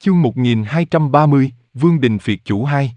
Chương 1230, Vương Đình Phiệt Chủ 2.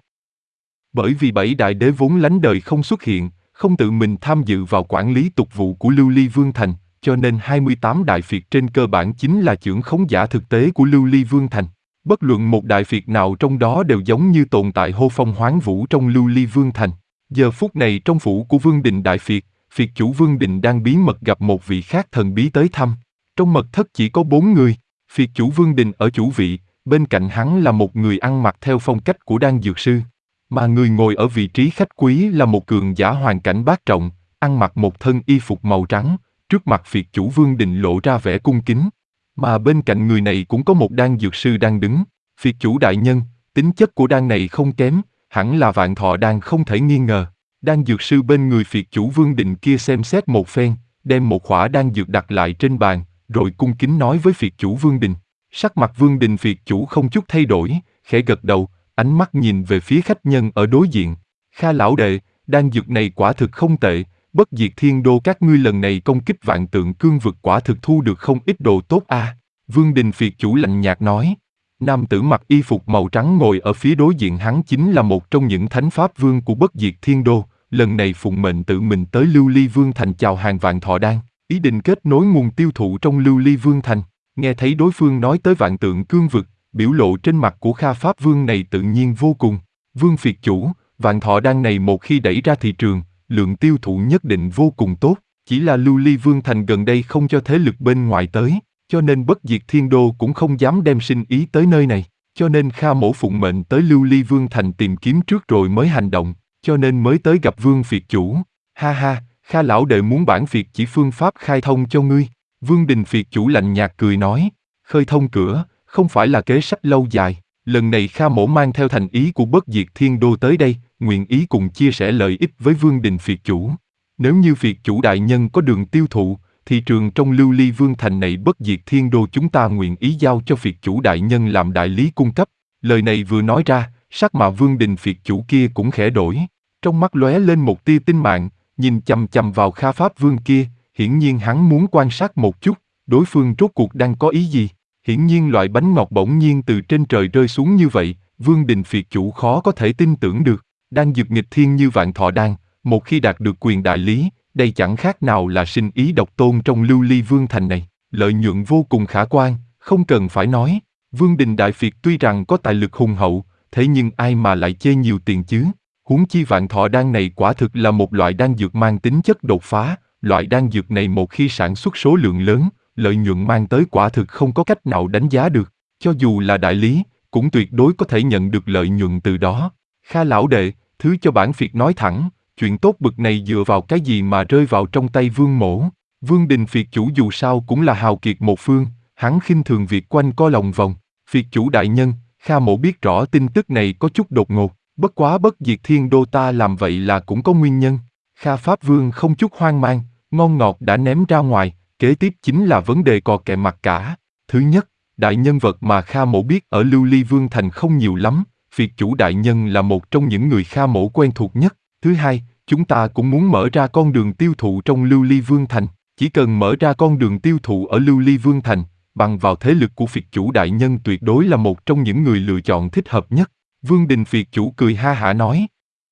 Bởi vì 7 đại đế vốn lánh đời không xuất hiện, không tự mình tham dự vào quản lý tục vụ của Lưu Ly Vương Thành, cho nên 28 đại phiệt trên cơ bản chính là chưởng khống giả thực tế của Lưu Ly Vương Thành. Bất luận một đại phiệt nào trong đó đều giống như tồn tại hô phong hoán vũ trong Lưu Ly Vương Thành. Giờ phút này trong phủ của Vương Đình đại phiệt, phiệt chủ Vương Đình đang bí mật gặp một vị khác thần bí tới thăm. Trong mật thất chỉ có 4 người, phiệt chủ Vương Đình ở chủ vị, bên cạnh hắn là một người ăn mặc theo phong cách của đan dược sư, mà người ngồi ở vị trí khách quý là một cường giả hoàn cảnh bát trọng, ăn mặc một thân y phục màu trắng, trước mặt phiệt chủ Vương Đình lộ ra vẻ cung kính. Mà bên cạnh người này cũng có một đan dược sư đang đứng. Phiệt chủ đại nhân, tính chất của đan này không kém, hẳn là vạn thọ đan không thể nghi ngờ. Đan dược sư bên người phiệt chủ Vương Đình kia xem xét một phen, đem một khỏa đan dược đặt lại trên bàn, rồi cung kính nói với phiệt chủ Vương Đình. Sắc mặt Vương Đình phiệt chủ không chút thay đổi, khẽ gật đầu, ánh mắt nhìn về phía khách nhân ở đối diện. Kha lão đệ, đan dược này quả thực không tệ, Bất Diệt Thiên Đô các ngươi lần này công kích vạn tượng cương vực quả thực thu được không ít đồ tốt a. Vương Đình phiệt chủ lạnh nhạt nói. Nam tử mặc y phục màu trắng ngồi ở phía đối diện hắn chính là một trong những thánh pháp vương của Bất Diệt Thiên Đô, lần này phụng mệnh tự mình tới Lưu Ly Vương Thành chào hàng vạn thọ đan, ý định kết nối nguồn tiêu thụ trong Lưu Ly Vương Thành. Nghe thấy đối phương nói tới vạn tượng cương vực, biểu lộ trên mặt của Kha Pháp Vương này tự nhiên vô cùng. Vương phiệt chủ, vạn thọ đan này một khi đẩy ra thị trường, lượng tiêu thụ nhất định vô cùng tốt. Chỉ là Lưu Ly Vương Thành gần đây không cho thế lực bên ngoài tới, cho nên Bất Diệt Thiên Đô cũng không dám đem sinh ý tới nơi này. Cho nên Kha mỗ phụng mệnh tới Lưu Ly Vương Thành tìm kiếm trước rồi mới hành động, cho nên mới tới gặp Vương phiệt chủ. Ha ha, Kha lão đệ muốn bản phiệt chỉ phương pháp khai thông cho ngươi. Vương Đình phiệt chủ lạnh nhạt cười nói, khơi thông cửa, không phải là kế sách lâu dài. Lần này Kha mỗ mang theo thành ý của Bất Diệt Thiên Đô tới đây, nguyện ý cùng chia sẻ lợi ích với Vương Đình phiệt chủ. Nếu như phiệt chủ đại nhân có đường tiêu thụ, thị trường trong Lưu Ly Vương Thành này Bất Diệt Thiên Đô chúng ta nguyện ý giao cho phiệt chủ đại nhân làm đại lý cung cấp. Lời này vừa nói ra, sắc mặt Vương Đình phiệt chủ kia cũng khẽ đổi, trong mắt lóe lên một tia tinh mạng, nhìn chằm chằm vào Kha Pháp Vương kia, hiển nhiên hắn muốn quan sát một chút, đối phương rốt cuộc đang có ý gì. Hiển nhiên loại bánh ngọt bỗng nhiên từ trên trời rơi xuống như vậy, Vương Đình phiệt chủ khó có thể tin tưởng được. Đan dược nghịch thiên như vạn thọ đan, một khi đạt được quyền đại lý, đây chẳng khác nào là sinh ý độc tôn trong Lưu Ly Vương Thành này, lợi nhuận vô cùng khả quan, không cần phải nói. Vương Đình đại phiệt tuy rằng có tài lực hùng hậu, thế nhưng ai mà lại chê nhiều tiền chứ? Huống chi vạn thọ đan này quả thực là một loại đan dược mang tính chất đột phá, loại đan dược này một khi sản xuất số lượng lớn, lợi nhuận mang tới quả thực không có cách nào đánh giá được, cho dù là đại lý, cũng tuyệt đối có thể nhận được lợi nhuận từ đó. Kha lão đệ, thứ cho bản phiệt nói thẳng, chuyện tốt bực này dựa vào cái gì mà rơi vào trong tay Vương mỗ? Vương Đình phiệt chủ dù sao cũng là hào kiệt một phương, hắn khinh thường việc quanh co lòng vòng. Phiệt chủ đại nhân, Kha mỗ biết rõ tin tức này có chút đột ngột, bất quá Bất Diệt Thiên Đô ta làm vậy là cũng có nguyên nhân. Kha Pháp Vương không chút hoang mang, ngon ngọt đã ném ra ngoài, kế tiếp chính là vấn đề cò kẹ mặt cả. Thứ nhất, đại nhân vật mà Kha mỗ biết ở Lưu Ly Vương Thành không nhiều lắm, phiệt chủ đại nhân là một trong những người Kha mỗ quen thuộc nhất. Thứ hai, chúng ta cũng muốn mở ra con đường tiêu thụ trong Lưu Ly Vương Thành, chỉ cần mở ra con đường tiêu thụ ở Lưu Ly Vương Thành, bằng vào thế lực của phiệt chủ đại nhân tuyệt đối là một trong những người lựa chọn thích hợp nhất. Vương Đình phiệt chủ cười ha hả nói.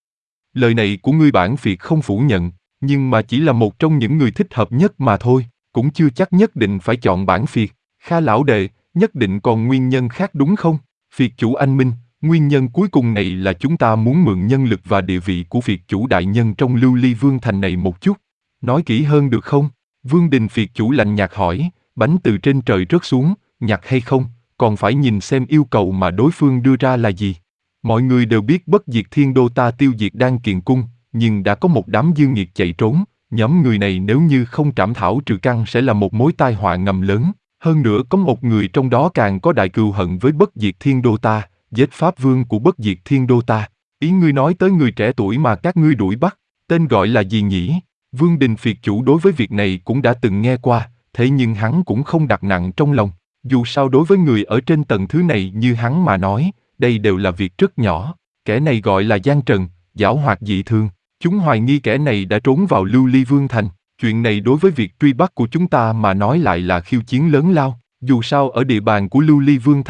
Lời này của ngươi bản phiệt không phủ nhận, nhưng mà chỉ là một trong những người thích hợp nhất mà thôi, cũng chưa chắc nhất định phải chọn bản phiệt. Kha lão đệ, nhất định còn nguyên nhân khác đúng không? Phiệt chủ anh minh, nguyên nhân cuối cùng này là chúng ta muốn mượn nhân lực và địa vị của phiệt chủ đại nhân trong Lưu Ly Vương Thành này một chút. Nói kỹ hơn được không? Vương Đình phiệt chủ lạnh nhạt hỏi, bánh từ trên trời rớt xuống, nhặt hay không, còn phải nhìn xem yêu cầu mà đối phương đưa ra là gì. Mọi người đều biết Bất Diệt Thiên Đô ta tiêu diệt Đan Kiền Cung, nhưng đã có một đám dư nghiệt chạy trốn, nhóm người này nếu như không trảm thảo trừ căn sẽ là một mối tai họa ngầm lớn. Hơn nữa có một người trong đó càng có đại cừu hận với Bất Diệt Thiên Đô ta, giết Pháp Vương của Bất Diệt Thiên Đô ta. Ý ngươi nói tới người trẻ tuổi mà các ngươi đuổi bắt, tên gọi là gì nhỉ? Vương Đình phiệt chủ đối với việc này cũng đã từng nghe qua, thế nhưng hắn cũng không đặt nặng trong lòng. Dù sao đối với người ở trên tầng thứ này như hắn mà nói, đây đều là việc rất nhỏ. Kẻ này gọi là Giang Trần, giảo hoạt dị thường. Chúng hoài nghi kẻ này đã trốn vào Lưu Ly Vương Thành. Chuyện này đối với việc truy bắt của chúng ta mà nói lại là khiêu chiến lớn lao. Dù sao ở địa bàn của Lưu Ly Vương Thành,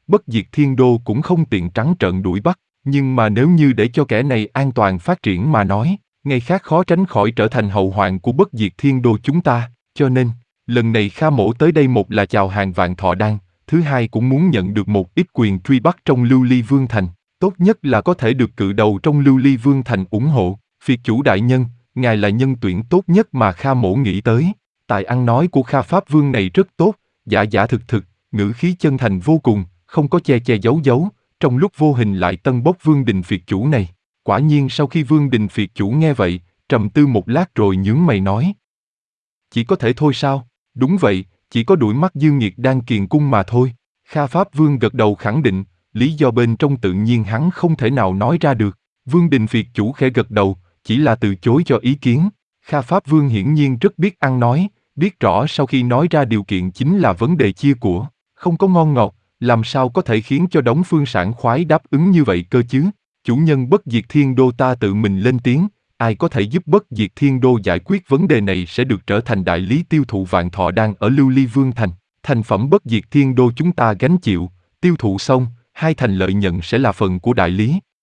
Bất Diệt Thiên Đô cũng không tiện trắng trợn đuổi bắt, nhưng mà nếu như để cho kẻ này an toàn phát triển mà nói, ngày khác khó tránh khỏi trở thành hậu hoạn của Bất Diệt Thiên Đô chúng ta, cho nên, lần này Kha Mỗ tới đây một là chào hàng Vạn Thọ Đan, thứ hai cũng muốn nhận được một ít quyền truy bắt trong Lưu Ly Vương Thành, tốt nhất là có thể được cự đầu trong Lưu Ly Vương Thành ủng hộ. Phiệt chủ đại nhân, ngài là nhân tuyển tốt nhất mà Kha Mỗ nghĩ tới. Tài ăn nói của Kha Pháp Vương này rất tốt, giả giả thực thực, ngữ khí chân thành vô cùng, không có che che giấu giấu, trong lúc vô hình lại tân bốc Vương Đình Phiệt chủ này. Quả nhiên sau khi Vương Đình Phiệt chủ nghe vậy, trầm tư một lát rồi nhướng mày nói. Chỉ có thể thôi sao? Đúng vậy, chỉ có đuổi mắt Dương Nghiệt đang kiền cung mà thôi. Kha Pháp Vương gật đầu khẳng định, lý do bên trong tự nhiên hắn không thể nào nói ra được. Vương Đình Phiệt chủ khẽ gật đầu, chỉ là từ chối cho ý kiến. Kha Pháp Vương hiển nhiên rất biết ăn nói, biết rõ sau khi nói ra điều kiện chính là vấn đề chia của, không có ngon ngọt, làm sao có thể khiến cho Đống Phương sảng khoái đáp ứng như vậy cơ chứ? Chủ nhân Bất Diệt Thiên Đô ta tự mình lên tiếng, ai có thể giúp Bất Diệt Thiên Đô giải quyết vấn đề này sẽ được trở thành đại lý tiêu thụ Vạn Thọ Đan ở Lưu Ly Vương Thành. Thành phẩm Bất Diệt Thiên Đô chúng ta gánh chịu, tiêu thụ xong, hai thành lợi nhận sẽ là phần của đại lý.